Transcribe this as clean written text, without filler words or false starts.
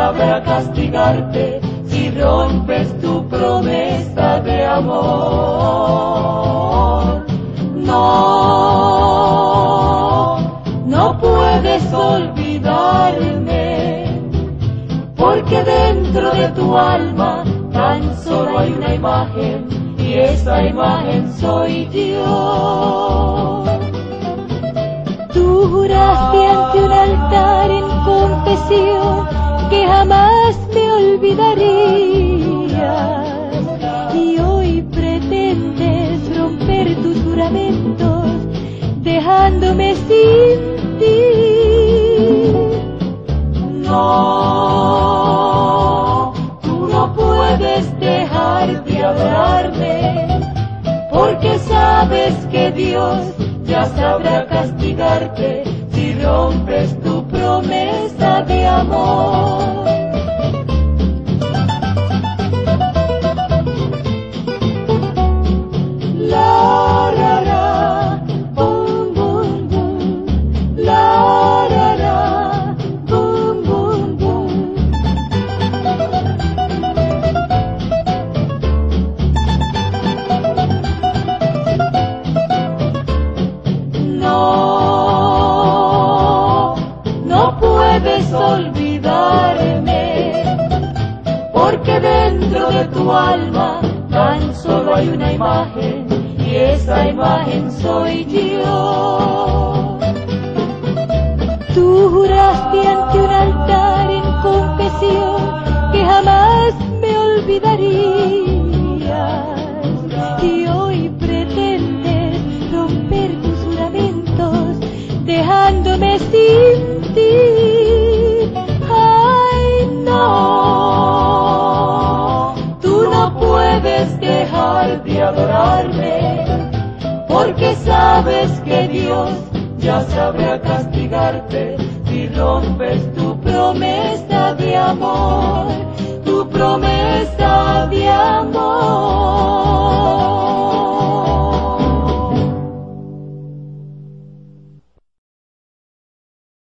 sabrá castigarte si rompes tu promesa de amor. No puedes olvidarme, porque dentro de tu alma tan solo hay una imagen, y esa imagen soy yo. Tú juraste ante un altar en confesión que jamás me olvidarías, y hoy pretendes romper tus juramentos dejándome sin ti. No, tú no puedes dejar de hablarme, porque sabes que Dios ya sabrá castigarte si rompes tu promesa de amor. La la la, boom boom boom. La la la, boom boom boom. No puedes olvidarme, porque dentro de tu alma tan solo hay una imagen, y esa imagen soy yo. Tú juraste ante un altar en confesión que jamás me olvidarías, y hoy pretendes romper tus juramentos dejándome sin ti. Ay, No, tú no puedes dejar de adorarme, porque sabes que Dios ya sabrá castigarte si rompes tu promesa de amor, tu promesa de amor.